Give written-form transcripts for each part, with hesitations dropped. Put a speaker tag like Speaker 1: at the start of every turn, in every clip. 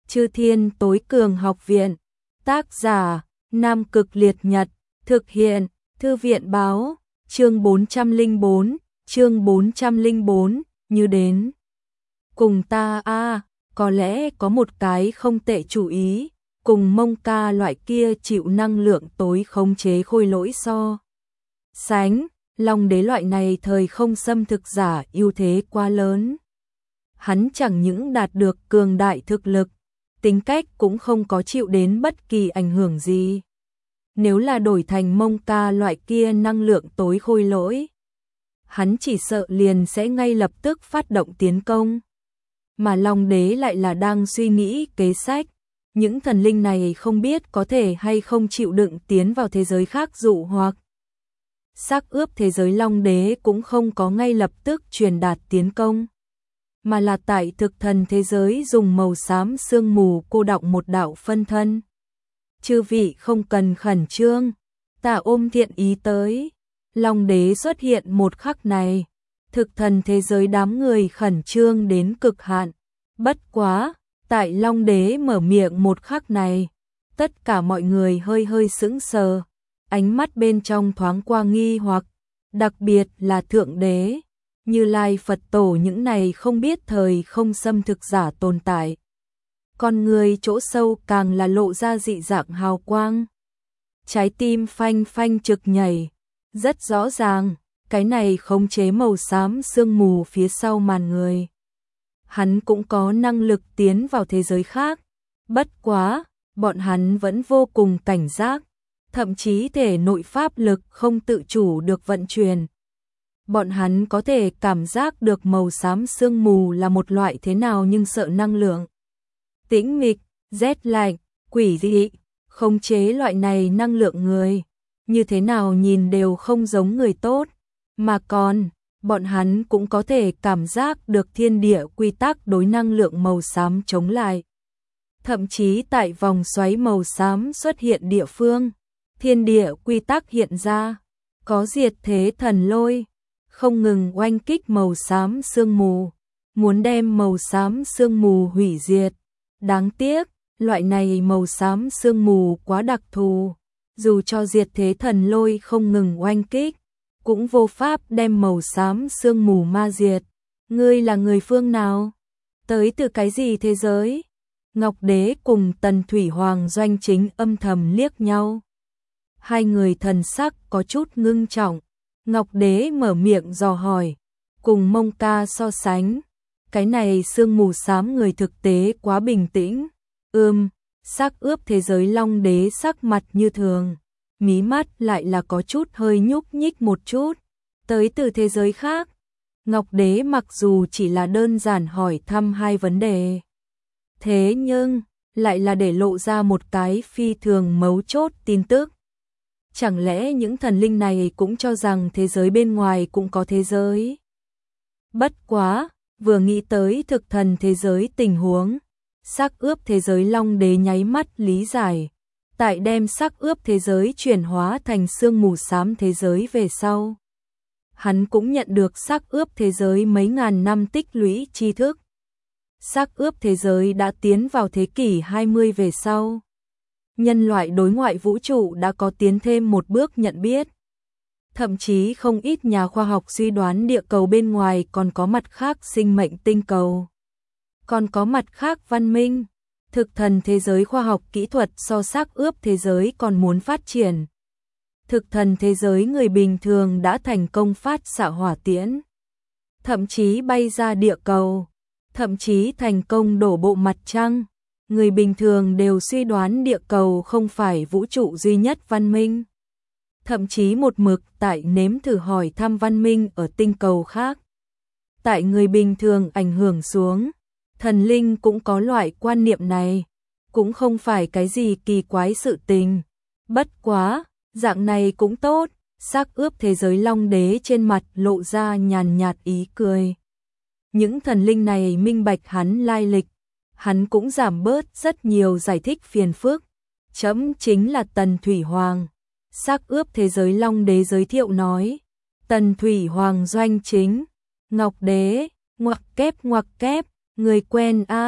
Speaker 1: Chư Thiên Tối Cường Học Viện. Tác giả: Nam Cực Liệt Nhật. Thực hiện: Thư viện báo. Chương 404, như đến. Cùng ta có lẽ có một cái không tệ chủ ý, cùng Mông Ca loại kia chịu năng lượng tối khống chế khôi lỗi so sánh, Long Đế loại này thời không xâm thực giả ưu thế quá lớn. Hắn chẳng những đạt được cường đại thực lực, tính cách cũng không có chịu đến bất kỳ ảnh hưởng gì. Nếu là đổi thành Mông Ca loại kia năng lượng tối khôi lỗi, hắn chỉ sợ liền sẽ ngay lập tức phát động tiến công. Mà Long Đế lại là đang suy nghĩ kế sách, những thần linh này không biết có thể hay không chịu đựng tiến vào thế giới khác dụ hoặc. Xác ướp thế giới Long Đế cũng không có ngay lập tức truyền đạt tiến công, mà là tại thực thần thế giới dùng màu xám sương mù cô đọng một đạo phân thân. Chư vị không cần khẩn trương, ta ôm thiện ý tới. Long Đế xuất hiện một khắc này, thực thần thế giới đám người khẩn trương đến cực hạn. Bất quá, tại Long Đế mở miệng một khắc này, tất cả mọi người hơi hơi sững sờ, ánh mắt bên trong thoáng qua nghi hoặc, đặc biệt là Thượng Đế, Như Lai Phật Tổ những này không biết thời không xâm thực giả tồn tại. Con người chỗ sâu càng là lộ ra dị dạng hào quang. Trái tim phanh phanh trực nhảy, rất rõ ràng, cái này khống chế màu xám sương mù phía sau màn người. Hắn cũng có năng lực tiến vào thế giới khác, bất quá, bọn hắn vẫn vô cùng cảnh giác, thậm chí thể nội pháp lực không tự chủ được vận chuyển. Bọn hắn có thể cảm giác được màu xám sương mù là một loại thế nào nhưng sợ năng lượng. Tĩnh mịch, rét lạnh, quỷ dị, khống chế loại này năng lượng người, như thế nào nhìn đều không giống người tốt, mà còn, bọn hắn cũng có thể cảm giác được thiên địa quy tắc đối năng lượng màu xám chống lại. Thậm chí tại vòng xoáy màu xám xuất hiện địa phương, thiên địa quy tắc hiện ra, có diệt thế thần lôi, không ngừng oanh kích màu xám sương mù, muốn đem màu xám sương mù hủy diệt. Đáng tiếc, loại này màu xám sương mù quá đặc thù, dù cho diệt thế thần lôi không ngừng oanh kích, cũng vô pháp đem màu xám sương mù ma diệt. Ngươi là người phương nào? Tới từ cái gì thế giới? Ngọc Đế cùng Tần Thủy Hoàng Doanh Chính âm thầm liếc nhau. Hai người thần sắc có chút ngưng trọng. Ngọc Đế mở miệng dò hỏi, cùng Mông Ca so sánh, cái này sương mù xám người thực tế quá bình tĩnh. Xác ướp thế giới Long Đế sắc mặt như thường, mí mắt lại là có chút hơi nhúc nhích một chút. Tới từ thế giới khác. Ngọc Đế mặc dù chỉ là đơn giản hỏi thăm hai vấn đề, thế nhưng lại là để lộ ra một cái phi thường mấu chốt tin tức. Chẳng lẽ những thần linh này cũng cho rằng thế giới bên ngoài cũng có thế giới? Bất quá, vừa nghĩ tới thực thần thế giới tình huống, xác ướp thế giới Long Đế nháy mắt lý giải. Tại đem xác ướp thế giới chuyển hóa thành sương mù xám thế giới về sau, hắn cũng nhận được xác ướp thế giới mấy ngàn năm tích lũy tri thức. Xác ướp thế giới đã tiến vào thế kỷ 20 về sau. Nhân loại đối ngoại vũ trụ đã có tiến thêm một bước nhận biết. Thậm chí không ít nhà khoa học suy đoán địa cầu bên ngoài còn có mặt khác sinh mệnh tinh cầu, còn có mặt khác văn minh. Thực thần thế giới khoa học kỹ thuật so xác ướp thế giới còn muốn phát triển. Thực thần thế giới người bình thường đã thành công phát xạ hỏa tiễn, thậm chí bay ra địa cầu, thậm chí thành công đổ bộ mặt trăng. Người bình thường đều suy đoán địa cầu không phải vũ trụ duy nhất văn minh. Thậm chí một mực tại nếm thử hỏi thăm văn minh ở tinh cầu khác. Tại người bình thường ảnh hưởng xuống, thần linh cũng có loại quan niệm này, cũng không phải cái gì kỳ quái sự tình. Bất quá, dạng này cũng tốt. Xác ướp thế giới Long Đế trên mặt lộ ra nhàn nhạt ý cười. Những thần linh này minh bạch hắn lai lịch, hắn cũng giảm bớt rất nhiều giải thích phiền phức. Chấm chính là Tần Thủy Hoàng. Xác ướp thế giới Long Đế giới thiệu nói. Tần Thủy Hoàng Doanh Chính. Ngọc Đế, ngoặc kép, người quen a.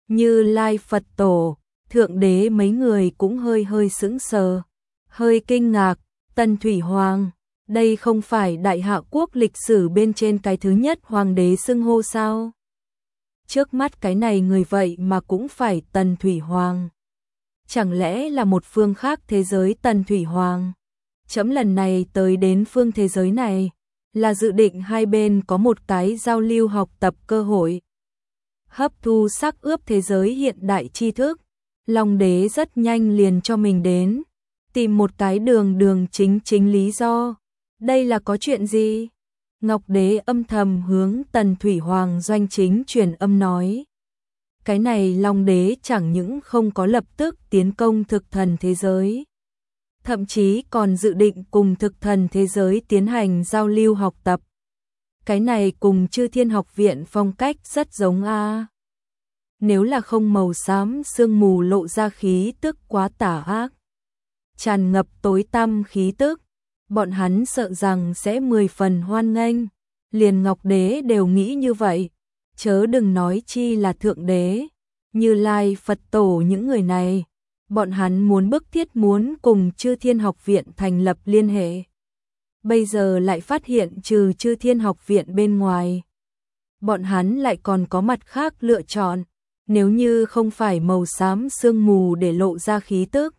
Speaker 1: Như Lai Phật Tổ, Thượng Đế mấy người cũng hơi sững sờ, hơi kinh ngạc. Tần Thủy Hoàng, đây không phải Đại Hạ quốc lịch sử bên trên cái thứ nhất hoàng đế xưng hô sao? Trước mắt cái này người vậy mà cũng phải Tần Thủy Hoàng. Chẳng lẽ là một phương khác thế giới Tần Thủy Hoàng? Trẫm lần này tới đến phương thế giới này, là dự định hai bên có một cái giao lưu học tập cơ hội. Hấp thu sắc ướp thế giới hiện đại tri thức, Long Đế rất nhanh liền cho mình đến, tìm một cái đường chính lý do. Đây là có chuyện gì? Ngọc Đế âm thầm hướng Tần Thủy Hoàng doanh chính truyền âm nói. Cái này Long Đế chẳng những không có lập tức tiến công thực thần thế giới, thậm chí còn dự định cùng thực thần thế giới tiến hành giao lưu học tập. Cái này cùng Chư Thiên Học Viện phong cách rất giống a. Nếu là không màu xám sương mù lộ ra khí tức quá tà ác, tràn ngập tối tăm khí tức, bọn hắn sợ rằng sẽ 10 phần hoan nghênh. Liền Ngọc Đế đều nghĩ như vậy, chớ đừng nói chi là Thượng Đế, Như Lai Phật Tổ những người này. Bọn hắn muốn bức thiết muốn cùng Chư Thiên Học Viện thành lập liên hệ. Bây giờ lại phát hiện trừ Chư Thiên Học Viện bên ngoài, bọn hắn lại còn có mặt khác lựa chọn. Nếu như không phải màu xám sương mù để lộ ra khí tức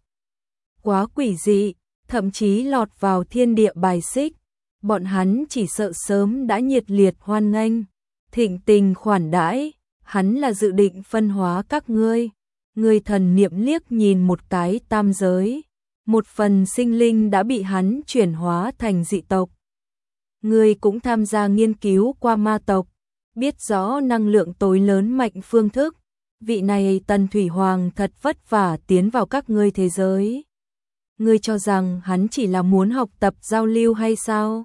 Speaker 1: quá quỷ dị, thậm chí lọt vào thiên địa bài xích, bọn hắn chỉ sợ sớm đã nhiệt liệt hoan nghênh, thịnh tình khoản đãi. Hắn là dự định phân hóa các ngươi. Người thần niệm liếc nhìn một cái tam giới, một phần sinh linh đã bị hắn chuyển hóa thành dị tộc. Người cũng tham gia nghiên cứu qua ma tộc, biết rõ năng lượng tối lớn mạnh phương thức. Vị này Tần Thủy Hoàng thật vất vả tiến vào các ngươi thế giới. Ngươi cho rằng hắn chỉ là muốn học tập giao lưu hay sao?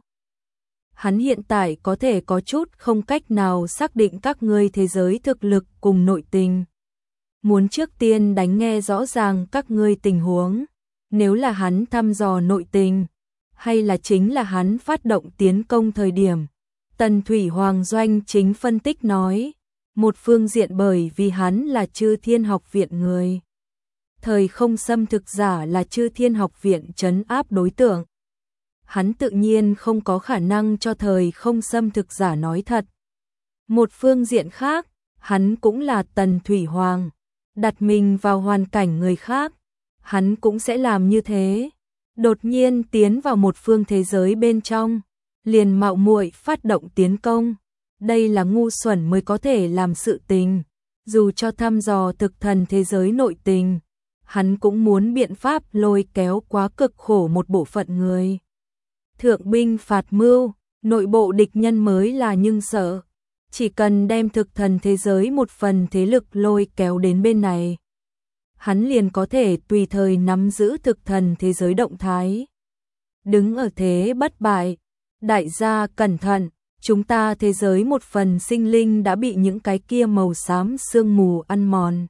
Speaker 1: Hắn hiện tại có thể có chút không cách nào xác định các ngươi thế giới thực lực cùng nội tình. Muốn trước tiên đánh nghe rõ ràng các ngươi tình huống, nếu là hắn thăm dò nội tình, hay là chính là hắn phát động tiến công thời điểm. Tần Thủy Hoàng doanh chính phân tích nói, một phương diện bởi vì hắn là Chư Thiên Học Viện người. Thời không xâm thực giả là Chư Thiên Học Viện trấn áp đối tượng. Hắn tự nhiên không có khả năng cho thời không xâm thực giả nói thật. Một phương diện khác, hắn cũng là Tần Thủy Hoàng. Đặt mình vào hoàn cảnh người khác, hắn cũng sẽ làm như thế. Đột nhiên tiến vào một phương thế giới bên trong, liền mạo muội phát động tiến công. Đây là ngu xuẩn mới có thể làm sự tình. Dù cho thăm dò thực thần thế giới nội tình, hắn cũng muốn biện pháp lôi kéo quá cực khổ một bộ phận người. Thượng binh phạt mưu, nội bộ địch nhân mới là nhưng sợ. Chỉ cần đem thực thần thế giới một phần thế lực lôi kéo đến bên này, hắn liền có thể tùy thời nắm giữ thực thần thế giới động thái. Đứng ở thế bất bại, đại gia cẩn thận, chúng ta thế giới một phần sinh linh đã bị những cái kia màu xám sương mù ăn mòn.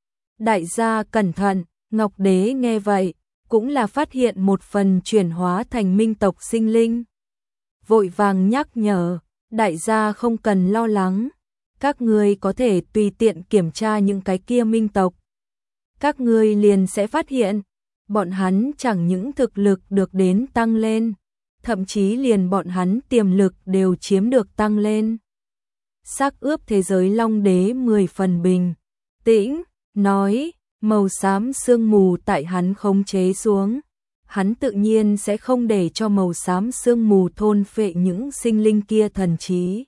Speaker 1: Đại gia cẩn thận, Ngọc Đế nghe vậy, cũng là phát hiện một phần chuyển hóa thành minh tộc sinh linh. Vội vàng nhắc nhở, đại gia không cần lo lắng, các ngươi có thể tùy tiện kiểm tra những cái kia minh tộc. Các ngươi liền sẽ phát hiện, bọn hắn chẳng những thực lực được đến tăng lên, thậm chí liền bọn hắn tiềm lực đều chiếm được tăng lên. Sắc ướp thế giới Long Đế 10 phần bình tĩnh, nói, màu xám sương mù tại hắn khống chế xuống. Hắn tự nhiên sẽ không để cho màu xám sương mù thôn phệ những sinh linh kia thần trí.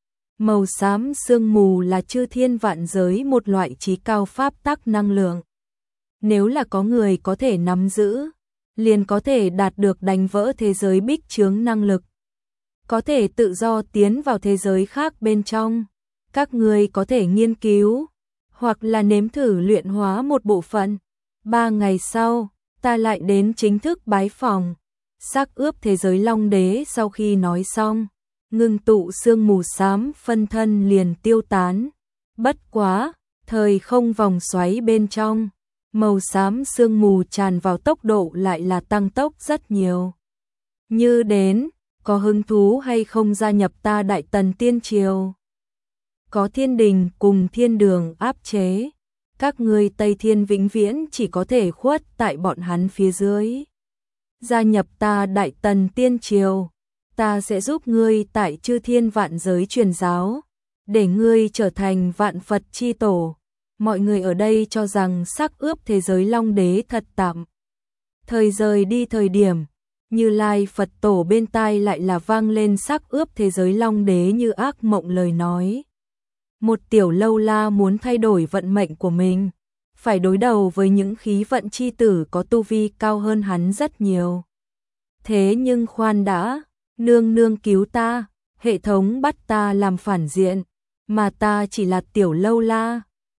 Speaker 1: Màu xám sương mù là chư thiên vạn giới một loại trí cao pháp tắc năng lượng. Nếu là có người có thể nắm giữ, liền có thể đạt được đánh vỡ thế giới bích chướng năng lực. Có thể tự do tiến vào thế giới khác bên trong. Các người có thể nghiên cứu, hoặc là nếm thử luyện hóa một bộ phận. 3 ngày sau, ta lại đến chính thức bái phỏng. Sắc ướp thế giới Long Đế sau khi nói xong, ngưng tụ sương mù xám phân thân liền tiêu tán. Bất quá, thời không vòng xoáy bên trong, màu xám sương mù tràn vào tốc độ lại là tăng tốc rất nhiều. Như đến, có hứng thú hay không gia nhập ta Đại Tần Tiên Triều? Có thiên đình cùng thiên đường áp chế, các ngươi Tây Thiên vĩnh viễn chỉ có thể khuất tại bọn hắn phía dưới. Gia nhập ta Đại Tần Tiên Triều, ta sẽ giúp ngươi tại chư thiên vạn giới truyền giáo, để ngươi trở thành vạn Phật chi tổ. Mọi người ở đây cho rằng sắc ướp thế giới Long Đế thật tạm thời rời đi thời điểm, Như Lai Phật tổ bên tai lại là vang lên sắc ướp thế giới Long Đế như ác mộng lời nói. Một tiểu lâu la muốn thay đổi vận mệnh của mình, phải đối đầu với những khí vận chi tử có tu vi cao hơn hắn rất nhiều. Thế nhưng khoan đã, nương nương cứu ta, hệ thống bắt ta làm phản diện, mà ta chỉ là tiểu lâu la,